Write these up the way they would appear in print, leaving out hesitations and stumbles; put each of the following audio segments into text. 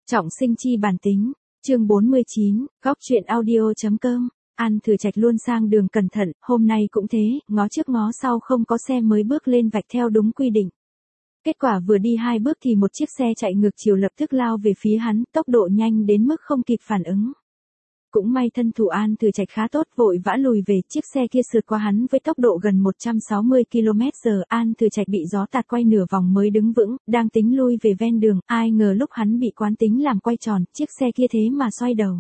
Trọng sinh chi bản tính, chương 49, góc truyện audio.com. An Thừa Trạch luôn sang đường cẩn thận, hôm nay cũng thế, ngó trước ngó sau không có xe mới bước lên vạch theo đúng quy định. Kết quả vừa đi 2 bước thì một chiếc xe chạy ngược chiều lập tức lao về phía hắn, tốc độ nhanh đến mức không kịp phản ứng. Cũng may thân thủ An Thừa Trạch khá tốt, vội vã lùi về, chiếc xe kia sượt qua hắn với tốc độ gần 160 km/h. An Thừa Trạch bị gió tạt quay nửa vòng mới đứng vững, đang tính lui về ven đường, ai ngờ lúc hắn bị quán tính làm quay tròn, chiếc xe kia thế mà xoay đầu.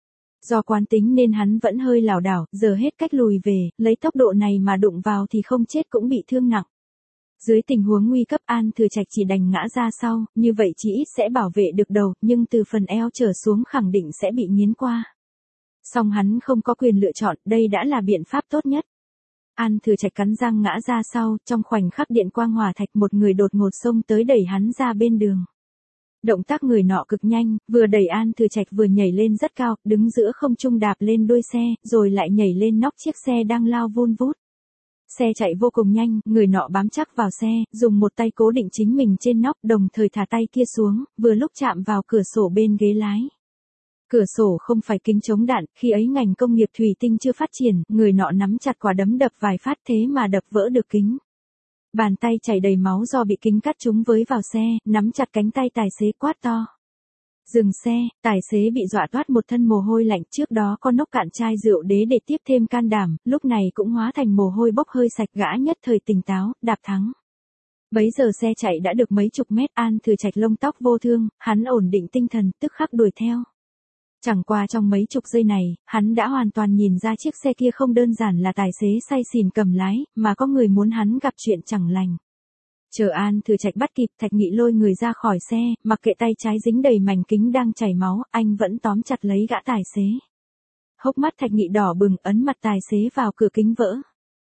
Do quán tính nên hắn vẫn hơi lảo đảo, giờ hết cách lùi về, lấy tốc độ này mà đụng vào thì không chết cũng bị thương nặng. Dưới tình huống nguy cấp An Thừa Trạch chỉ đành ngã ra sau, như vậy chỉ ít sẽ bảo vệ được đầu, nhưng từ phần eo trở xuống khẳng định sẽ bị nghiến qua. Song hắn không có quyền lựa chọn, đây đã là biện pháp tốt nhất. An Thừa Trạch cắn răng ngã ra sau, trong khoảnh khắc điện quang hỏa thạch một người đột ngột xông tới đẩy hắn ra bên đường. Động tác người nọ cực nhanh, vừa đẩy An Thừa Trạch vừa nhảy lên rất cao, đứng giữa không trung đạp lên đuôi xe, rồi lại nhảy lên nóc chiếc xe đang lao vun vút. Xe chạy vô cùng nhanh, người nọ bám chắc vào xe, dùng một tay cố định chính mình trên nóc, đồng thời thả tay kia xuống, vừa lúc chạm vào cửa sổ bên ghế lái. Cửa sổ không phải kính chống đạn, khi ấy ngành công nghiệp thủy tinh chưa phát triển, người nọ nắm chặt quả đấm đập vài phát thế mà đập vỡ được kính. Bàn tay chảy đầy máu do bị kính cắt trúng với vào xe, nắm chặt cánh tay tài xế quát to. Dừng xe, tài xế bị dọa toát một thân mồ hôi lạnh, trước đó có nốc cạn chai rượu đế để tiếp thêm can đảm, lúc này cũng hóa thành mồ hôi bốc hơi sạch, gã nhất thời tỉnh táo, đạp thắng. Bấy giờ xe chạy đã được mấy chục mét, An Thừa Trạch lông tóc vô thương, hắn ổn định tinh thần, tức khắc đuổi theo. Chẳng qua trong mấy chục giây này, hắn đã hoàn toàn nhìn ra chiếc xe kia không đơn giản là tài xế say xỉn cầm lái, mà có người muốn hắn gặp chuyện chẳng lành. Chờ An Thừa Trạch bắt kịp, Thạch Nghị lôi người ra khỏi xe, mặc kệ tay trái dính đầy mảnh kính đang chảy máu, anh vẫn tóm chặt lấy gã tài xế. Hốc mắt Thạch Nghị đỏ bừng, ấn mặt tài xế vào cửa kính vỡ.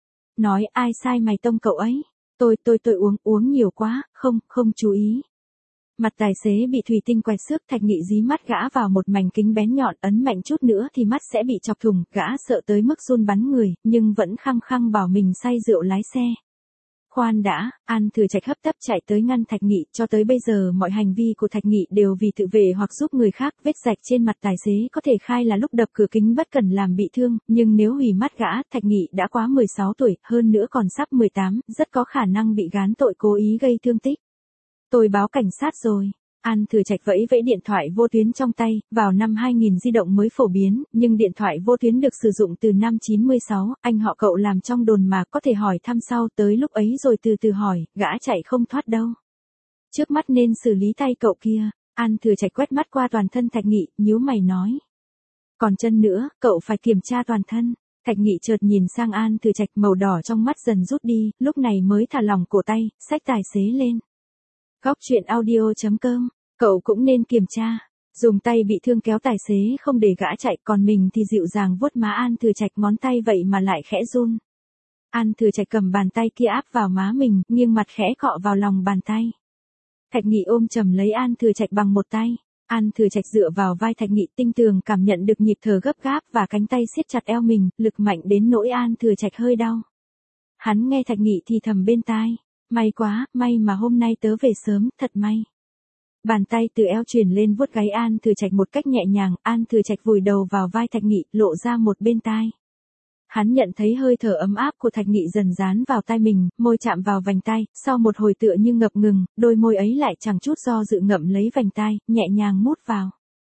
Nói ai sai mày tông cậu ấy? Tôi uống nhiều quá, không chú ý. Mặt tài xế bị thủy tinh quẹt xước, Thạch Nghị dí mắt gã vào một mảnh kính bén nhọn, ấn mạnh chút nữa thì mắt sẽ bị chọc thủng, gã sợ tới mức run bắn người, nhưng vẫn khăng khăng bảo mình say rượu lái xe. Khoan đã, An Thừa Trạch hấp tấp chạy tới ngăn Thạch Nghị, cho tới bây giờ mọi hành vi của Thạch Nghị đều vì tự vệ hoặc giúp người khác, vết rạch trên mặt tài xế có thể khai là lúc đập cửa kính bất cẩn làm bị thương, nhưng nếu hủy mắt gã, Thạch Nghị đã quá 16 tuổi, hơn nữa còn sắp 18, rất có khả năng bị gán tội cố ý gây thương tích. Tôi báo cảnh sát rồi. An Thừa Trạch vẫy vẫy điện thoại vô tuyến trong tay, vào năm 2000 di động mới phổ biến, nhưng điện thoại vô tuyến được sử dụng từ năm 96, anh họ cậu làm trong đồn mà có thể hỏi thăm sau, tới lúc ấy rồi từ từ hỏi, gã chạy không thoát đâu. Trước mắt nên xử lý tay cậu kia. An Thừa Trạch quét mắt qua toàn thân Thạch Nghị, nhíu mày nói. Còn chân nữa, cậu phải kiểm tra toàn thân. Thạch Nghị chợt nhìn sang An Thừa Trạch, màu đỏ trong mắt dần rút đi, lúc này mới thả lỏng cổ tay, xách tài xế lên. Góc truyện audio.com, cậu cũng nên kiểm tra. Dùng tay bị thương kéo tài xế không để gã chạy, còn mình thì dịu dàng vuốt má An Thừa Trạch, ngón tay vậy mà lại khẽ run. An Thừa Trạch cầm bàn tay kia áp vào má mình, nghiêng mặt khẽ cọ vào lòng bàn tay. Thạch Nghị ôm chầm lấy An Thừa Trạch bằng một tay. An Thừa Trạch dựa vào vai Thạch Nghị, tinh tường cảm nhận được nhịp thở gấp gáp và cánh tay siết chặt eo mình, lực mạnh đến nỗi An Thừa Trạch hơi đau. Hắn nghe Thạch Nghị thì thầm bên tai. May quá, may mà hôm nay tớ về sớm, thật may. Bàn tay từ eo truyền lên vuốt gáy An Thừa Trạch một cách nhẹ nhàng, An Thừa Trạch vùi đầu vào vai Thạch Nghị, lộ ra một bên tai. Hắn nhận thấy hơi thở ấm áp của Thạch Nghị dần dán vào tai mình, môi chạm vào vành tai, sau một hồi tựa như ngập ngừng, đôi môi ấy lại chẳng chút do dự ngậm lấy vành tai, nhẹ nhàng mút vào.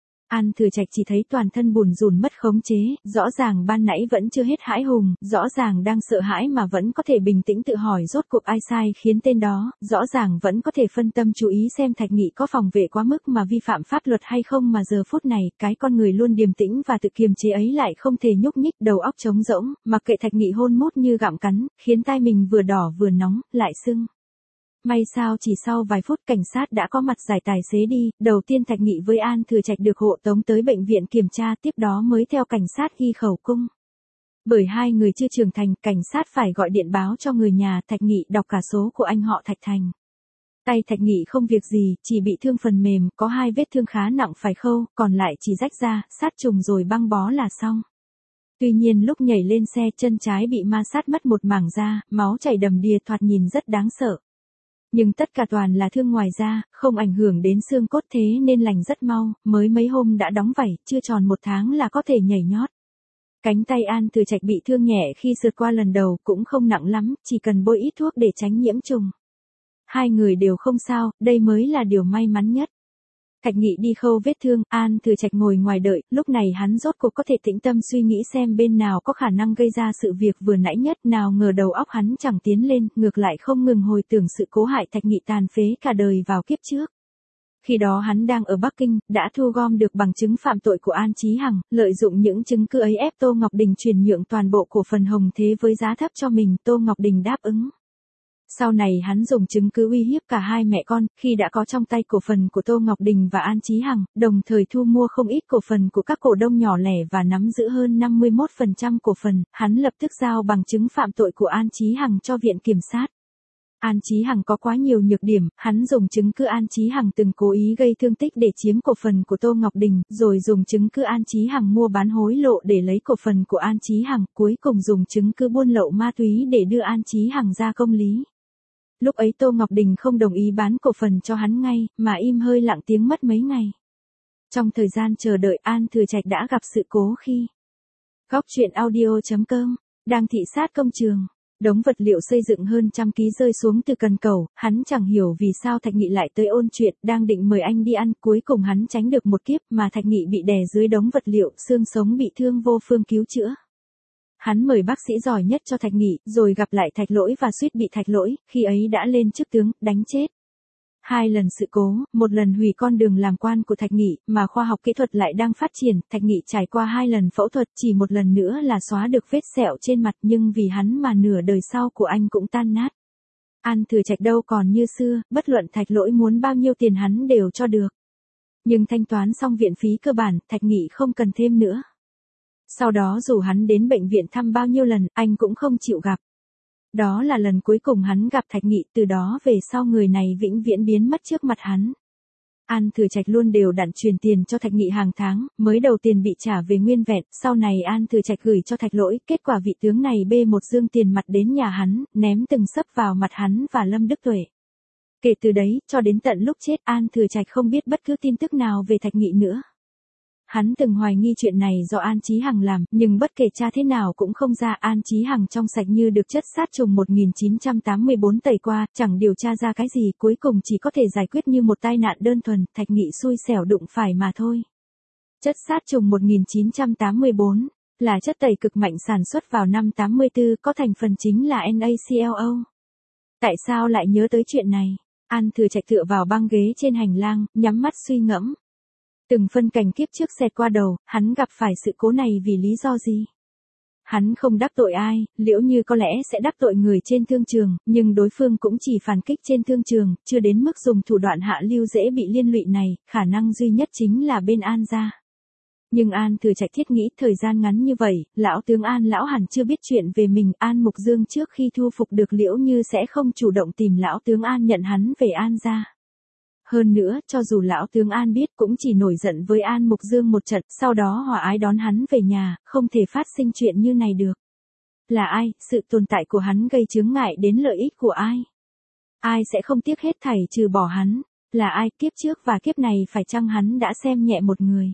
An Thừa Trạch chỉ thấy toàn thân bùn rùn mất khống chế, rõ ràng ban nãy vẫn chưa hết hãi hùng, rõ ràng đang sợ hãi mà vẫn có thể bình tĩnh tự hỏi rốt cuộc ai sai khiến tên đó, rõ ràng vẫn có thể phân tâm chú ý xem Thạch Nghị có phòng vệ quá mức mà vi phạm pháp luật hay không, mà giờ phút này, cái con người luôn điềm tĩnh và tự kiềm chế ấy lại không thể nhúc nhích, đầu óc trống rỗng, mặc kệ Thạch Nghị hôn mút như gặm cắn, khiến tai mình vừa đỏ vừa nóng, lại sưng. May sao chỉ sau vài phút cảnh sát đã có mặt giải tài xế đi, đầu tiên Thạch Nghị với An Thừa Trạch được hộ tống tới bệnh viện kiểm tra, tiếp đó mới theo cảnh sát ghi khẩu cung. Bởi hai người chưa trưởng thành, cảnh sát phải gọi điện báo cho người nhà Thạch Nghị đọc cả số của anh họ Thạch Thành. Tay Thạch Nghị không việc gì, chỉ bị thương phần mềm, có 2 vết thương khá nặng phải khâu, còn lại chỉ rách ra, sát trùng rồi băng bó là xong. Tuy nhiên lúc nhảy lên xe, chân trái bị ma sát mất một mảng da, máu chảy đầm đìa, thoạt nhìn rất đáng sợ. Nhưng tất cả toàn là thương ngoài da, không ảnh hưởng đến xương cốt thế nên lành rất mau, mới mấy hôm đã đóng vảy, chưa tròn 1 tháng là có thể nhảy nhót. Cánh tay An Thừa Trạch bị thương nhẹ khi sượt qua lần đầu cũng không nặng lắm, chỉ cần bôi ít thuốc để tránh nhiễm trùng. Hai người đều không sao, đây mới là điều may mắn nhất. Thạch Nghị đi khâu vết thương, An Thừa Trạch ngồi ngoài đợi, lúc này hắn rốt cuộc có thể tĩnh tâm suy nghĩ xem bên nào có khả năng gây ra sự việc vừa nãy nhất, nào ngờ đầu óc hắn chẳng tiến lên, ngược lại không ngừng hồi tưởng sự cố hại Thạch Nghị tàn phế cả đời vào kiếp trước. Khi đó hắn đang ở Bắc Kinh, đã thu gom được bằng chứng phạm tội của An Chí Hằng, lợi dụng những chứng cứ ấy ép Tô Ngọc Đình chuyển nhượng toàn bộ cổ phần Hồng Thế với giá thấp cho mình, Tô Ngọc Đình đáp ứng. Sau này hắn dùng chứng cứ uy hiếp cả hai mẹ con, khi đã có trong tay cổ phần của Tô Ngọc Đình và An Chí Hằng, đồng thời thu mua không ít cổ phần của các cổ đông nhỏ lẻ và nắm giữ hơn 51% cổ phần, hắn lập tức giao bằng chứng phạm tội của An Chí Hằng cho Viện Kiểm sát. An Chí Hằng có quá nhiều nhược điểm, hắn dùng chứng cứ An Chí Hằng từng cố ý gây thương tích để chiếm cổ phần của Tô Ngọc Đình, rồi dùng chứng cứ An Chí Hằng mua bán hối lộ để lấy cổ phần của An Chí Hằng, cuối cùng dùng chứng cứ buôn lậu ma túy để đưa An Chí Hằng ra công lý. Lúc ấy Tô Ngọc Đình không đồng ý bán cổ phần cho hắn ngay, mà im hơi lặng tiếng mất mấy ngày. Trong thời gian chờ đợi An Thừa Trạch đã gặp sự cố khi Góc truyện audio.com đang thị sát công trường. Đống vật liệu xây dựng hơn 100 ký rơi xuống từ cần cầu, hắn chẳng hiểu vì sao Thạch Nghị lại tới ôn chuyện, đang định mời anh đi ăn, cuối cùng hắn tránh được một kiếp mà Thạch Nghị bị đè dưới đống vật liệu, xương sống bị thương vô phương cứu chữa. Hắn mời bác sĩ giỏi nhất cho Thạch Nghị, rồi gặp lại Thạch Lỗi và suýt bị Thạch Lỗi, khi ấy đã lên chức tướng, đánh chết. 2 lần sự cố, một lần hủy con đường làm quan của Thạch Nghị, mà khoa học kỹ thuật lại đang phát triển, Thạch Nghị trải qua 2 lần phẫu thuật, chỉ một lần nữa là xóa được vết sẹo trên mặt, nhưng vì hắn mà nửa đời sau của anh cũng tan nát. An Thừa Trạch đâu còn như xưa, bất luận Thạch Lỗi muốn bao nhiêu tiền hắn đều cho được. Nhưng thanh toán xong viện phí cơ bản, Thạch Nghị không cần thêm nữa. Sau đó dù hắn đến bệnh viện thăm bao nhiêu lần, anh cũng không chịu gặp. Đó là lần cuối cùng hắn gặp Thạch Nghị, từ đó về sau người này vĩnh viễn biến mất trước mặt hắn. An Thừa Trạch luôn đều đặn truyền tiền cho Thạch Nghị hàng tháng, mới đầu tiền bị trả về nguyên vẹn, sau này An Thừa Trạch gửi cho Thạch Lỗi, kết quả vị tướng này bê một dương tiền mặt đến nhà hắn, ném từng sấp vào mặt hắn và Lâm Đức Tuệ. Kể từ đấy, cho đến tận lúc chết An Thừa Trạch không biết bất cứ tin tức nào về Thạch Nghị nữa. Hắn từng hoài nghi chuyện này do An Chí Hằng làm, nhưng bất kể tra thế nào cũng không ra. An Chí Hằng trong sạch như được chất sát trùng 1984 tẩy qua, chẳng điều tra ra cái gì, cuối cùng chỉ có thể giải quyết như một tai nạn đơn thuần, Thạch Nghị xui xẻo đụng phải mà thôi. Chất sát trùng 1984 là chất tẩy cực mạnh sản xuất vào năm 84, có thành phần chính là NaClO. Tại sao lại nhớ tới chuyện này? An Thừa Trạch tựa vào băng ghế trên hành lang, nhắm mắt suy ngẫm. Từng phân cảnh kiếp trước xẹt qua đầu, hắn gặp phải sự cố này vì lý do gì? Hắn không đắc tội ai, Liễu Như có lẽ sẽ đắc tội người trên thương trường, nhưng đối phương cũng chỉ phản kích trên thương trường, chưa đến mức dùng thủ đoạn hạ lưu dễ bị liên lụy này, khả năng duy nhất chính là bên An gia. Nhưng An Thừa Trạch thiết nghĩ thời gian ngắn như vậy, lão tướng An lão hẳn chưa biết chuyện về mình. An Mục Dương trước khi thu phục được Liễu Như sẽ không chủ động tìm lão tướng An nhận hắn về An gia. Hơn nữa, cho dù lão tướng An biết cũng chỉ nổi giận với An Mục Dương một trận, sau đó hòa ái đón hắn về nhà, không thể phát sinh chuyện như này được. Là ai, sự tồn tại của hắn gây chướng ngại đến lợi ích của ai? Ai sẽ không tiếc hết thảy trừ bỏ hắn? Là ai, kiếp trước và kiếp này phải chăng hắn đã xem nhẹ một người?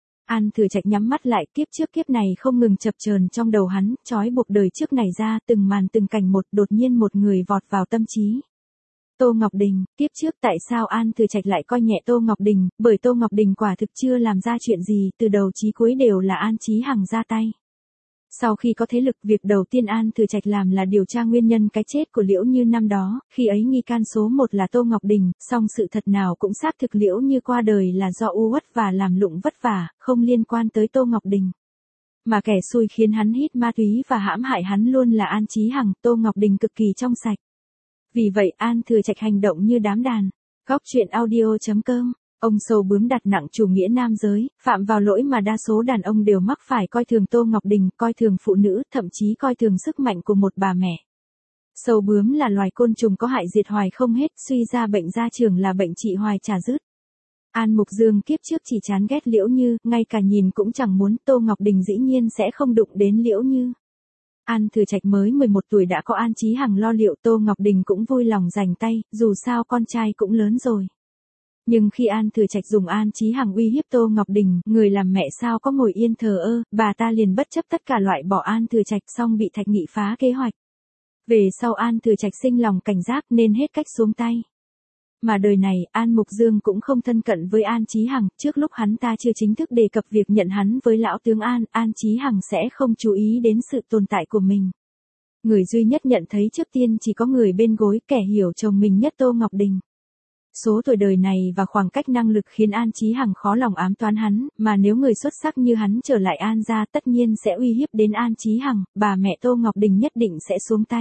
An Thừa Trạch nhắm mắt lại, kiếp trước kiếp này không ngừng chập chờn trong đầu hắn, trói buộc đời trước này ra, từng màn từng cảnh một, đột nhiên một người vọt vào tâm trí. Tô Ngọc Đình, tiếp trước tại sao An Thừa Trạch lại coi nhẹ Tô Ngọc Đình, bởi Tô Ngọc Đình quả thực chưa làm ra chuyện gì, từ đầu chí cuối đều là An Chí Hằng ra tay. Sau khi có thế lực, việc đầu tiên An Thừa Trạch làm là điều tra nguyên nhân cái chết của Liễu Như năm đó, khi ấy nghi can số 1 là Tô Ngọc Đình, song sự thật nào cũng xác thực Liễu Như qua đời là do u uất và làm lụng vất vả, không liên quan tới Tô Ngọc Đình. Mà kẻ xui khiến hắn hít ma túy và hãm hại hắn luôn là An Chí Hằng, Tô Ngọc Đình cực kỳ trong sạch. Vì vậy An Thừa Trạch hành động như đám đàn. Góc truyện audio.com. Ông sâu bướm đặt nặng chủ nghĩa nam giới, phạm vào lỗi mà đa số đàn ông đều mắc phải, coi thường Tô Ngọc Đình, coi thường phụ nữ, thậm chí coi thường sức mạnh của một bà mẹ. Sâu bướm là loài côn trùng có hại diệt hoài không hết, suy ra bệnh gia trưởng là bệnh trị hoài chả dứt. An Mục Dương kiếp trước chỉ chán ghét Liễu Như, ngay cả nhìn cũng chẳng muốn, Tô Ngọc Đình dĩ nhiên sẽ không đụng đến Liễu Như. An Thừa Trạch mới 11 tuổi đã có An Chí Hằng lo liệu, Tô Ngọc Đình cũng vui lòng dành tay, dù sao con trai cũng lớn rồi. Nhưng khi An Thừa Trạch dùng An Chí Hằng uy hiếp Tô Ngọc Đình, người làm mẹ sao có ngồi yên thờ ơ, bà ta liền bất chấp tất cả loại bỏ An Thừa Trạch, xong bị Thạch Nghị phá kế hoạch. Về sau An Thừa Trạch sinh lòng cảnh giác nên hết cách xuống tay. Mà đời này, An Mục Dương cũng không thân cận với An Chí Hằng, trước lúc hắn ta chưa chính thức đề cập việc nhận hắn với lão tướng An, An Chí Hằng sẽ không chú ý đến sự tồn tại của mình. Người duy nhất nhận thấy trước tiên chỉ có người bên gối, kẻ hiểu chồng mình nhất Tô Ngọc Đình. Số tuổi đời này và khoảng cách năng lực khiến An Chí Hằng khó lòng ám toán hắn, mà nếu người xuất sắc như hắn trở lại An gia tất nhiên sẽ uy hiếp đến An Chí Hằng, bà mẹ Tô Ngọc Đình nhất định sẽ xuống tay.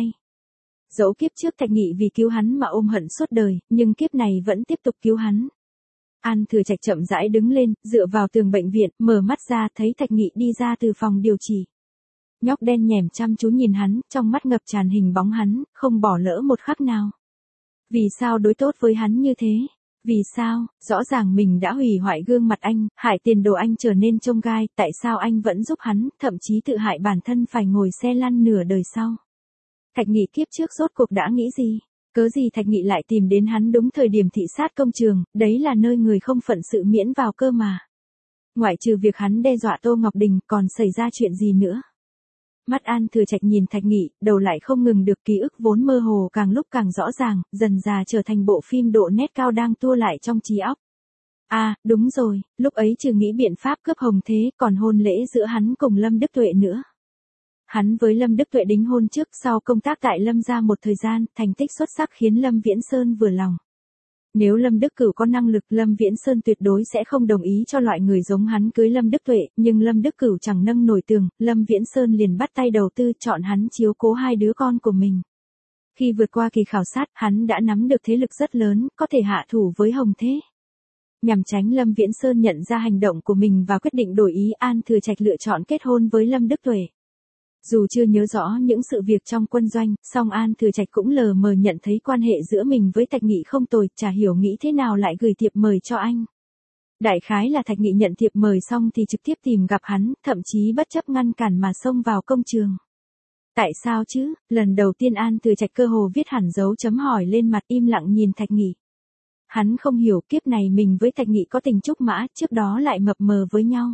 Dẫu kiếp trước Thạch Nghị vì cứu hắn mà ôm hận suốt đời, nhưng kiếp này vẫn tiếp tục cứu hắn. An Thừa Trạch chậm rãi đứng lên, dựa vào tường bệnh viện, mở mắt ra thấy Thạch Nghị đi ra từ phòng điều trị. Nhóc đen nhẻm chăm chú nhìn hắn, trong mắt ngập tràn hình bóng hắn, không bỏ lỡ một khắc nào. Vì sao đối tốt với hắn như thế? Vì sao, rõ ràng mình đã hủy hoại gương mặt anh, hại tiền đồ anh trở nên chông gai, tại sao anh vẫn giúp hắn, thậm chí tự hại bản thân phải ngồi xe lăn nửa đời sau? Thạch Nghị kiếp trước rốt cuộc đã nghĩ gì? Cớ gì Thạch Nghị lại tìm đến hắn đúng thời điểm thị sát công trường, đấy là nơi người không phận sự miễn vào cơ mà. Ngoại trừ việc hắn đe dọa Tô Ngọc Đình, còn xảy ra chuyện gì nữa? Mắt An Thừa Trạch nhìn Thạch Nghị, đầu lại không ngừng được ký ức vốn mơ hồ càng lúc càng rõ ràng, dần dà trở thành bộ phim độ nét cao đang tua lại trong trí óc. À, đúng rồi, lúc ấy trừ nghĩ biện pháp cướp Hồng Thế, còn hôn lễ giữa hắn cùng Lâm Đức Tuệ nữa. Hắn với Lâm Đức Tuệ đính hôn trước sau công tác tại Lâm gia một thời gian, thành tích xuất sắc khiến Lâm Viễn Sơn vừa lòng. Nếu Lâm Đức Cửu có năng lực, Lâm Viễn Sơn tuyệt đối sẽ không đồng ý cho loại người giống hắn cưới Lâm Đức Tuệ, nhưng Lâm Đức Cửu chẳng nâng nổi tường, Lâm Viễn Sơn liền bắt tay đầu tư chọn hắn chiếu cố hai đứa con của mình. Khi vượt qua kỳ khảo sát, hắn đã nắm được thế lực rất lớn, có thể hạ thủ với Hồng Thế. Nhằm tránh Lâm Viễn Sơn nhận ra hành động của mình và quyết định đổi ý, An Thừa Trạch lựa chọn kết hôn với Lâm Đức Tuệ. Dù chưa nhớ rõ những sự việc trong quân doanh, song An Thừa Trạch cũng lờ mờ nhận thấy quan hệ giữa mình với Thạch Nghị không tồi, chả hiểu nghĩ thế nào lại gửi thiệp mời cho anh. Đại khái là Thạch Nghị nhận thiệp mời xong thì trực tiếp tìm gặp hắn, thậm chí bất chấp ngăn cản mà xông vào công trường. Tại sao chứ? Lần đầu tiên An Thừa Trạch cơ hồ viết hẳn dấu chấm hỏi lên mặt, im lặng nhìn Thạch Nghị. Hắn không hiểu kiếp này mình với Thạch Nghị có tình trúc mã, trước đó lại mập mờ với nhau.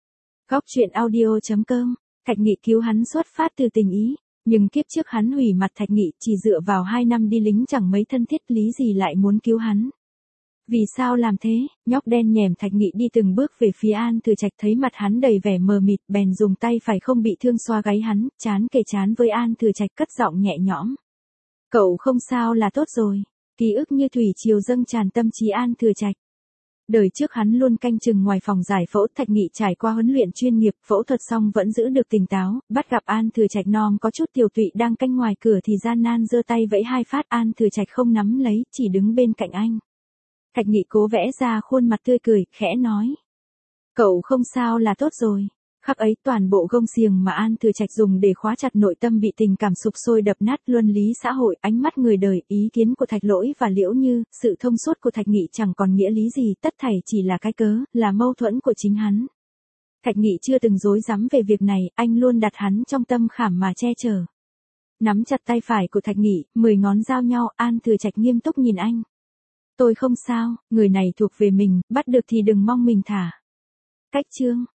Góc truyện audio.com. Thạch Nghị cứu hắn xuất phát từ tình ý, nhưng kiếp trước hắn hủy mặt Thạch Nghị, chỉ dựa vào 2 năm đi lính chẳng mấy thân thiết, lý gì lại muốn cứu hắn. Vì sao làm thế? Nhóc đen nhẻm Thạch Nghị đi từng bước về phía An Thừa Trạch, thấy mặt hắn đầy vẻ mờ mịt, bèn dùng tay phải không bị thương xoa gáy hắn, trán kề trán với An Thừa Trạch, cất giọng nhẹ nhõm. Cậu không sao là tốt rồi. Ký ức như thủy triều dâng tràn tâm trí An Thừa Trạch. Đời trước hắn luôn canh chừng ngoài phòng giải phẫu, Thạch Nghị trải qua huấn luyện chuyên nghiệp, phẫu thuật xong vẫn giữ được tỉnh táo, bắt gặp An Thừa Trạch non có chút tiểu tụy đang canh ngoài cửa thì gian nan giơ tay vẫy 2 phát, An Thừa Trạch không nắm lấy, chỉ đứng bên cạnh anh. Thạch Nghị cố vẽ ra khuôn mặt tươi cười, khẽ nói. Cậu không sao là tốt rồi. Khắc ấy toàn bộ gông xiềng mà An Thừa Trạch dùng để khóa chặt nội tâm bị tình cảm sụp sôi đập nát, luân lý xã hội, ánh mắt người đời, ý kiến của Thạch Lỗi và Liễu Như, sự thông suốt của Thạch Nghị chẳng còn nghĩa lý gì, tất thảy chỉ là cái cớ, là mâu thuẫn của chính hắn. Thạch Nghị chưa từng dối dám về việc này, anh luôn đặt hắn trong tâm khảm mà che chở. Nắm chặt tay phải của Thạch Nghị, 10 ngón giao nhau, An Thừa Trạch nghiêm túc nhìn anh. Tôi không sao, người này thuộc về mình, bắt được thì đừng mong mình thả. Cách chương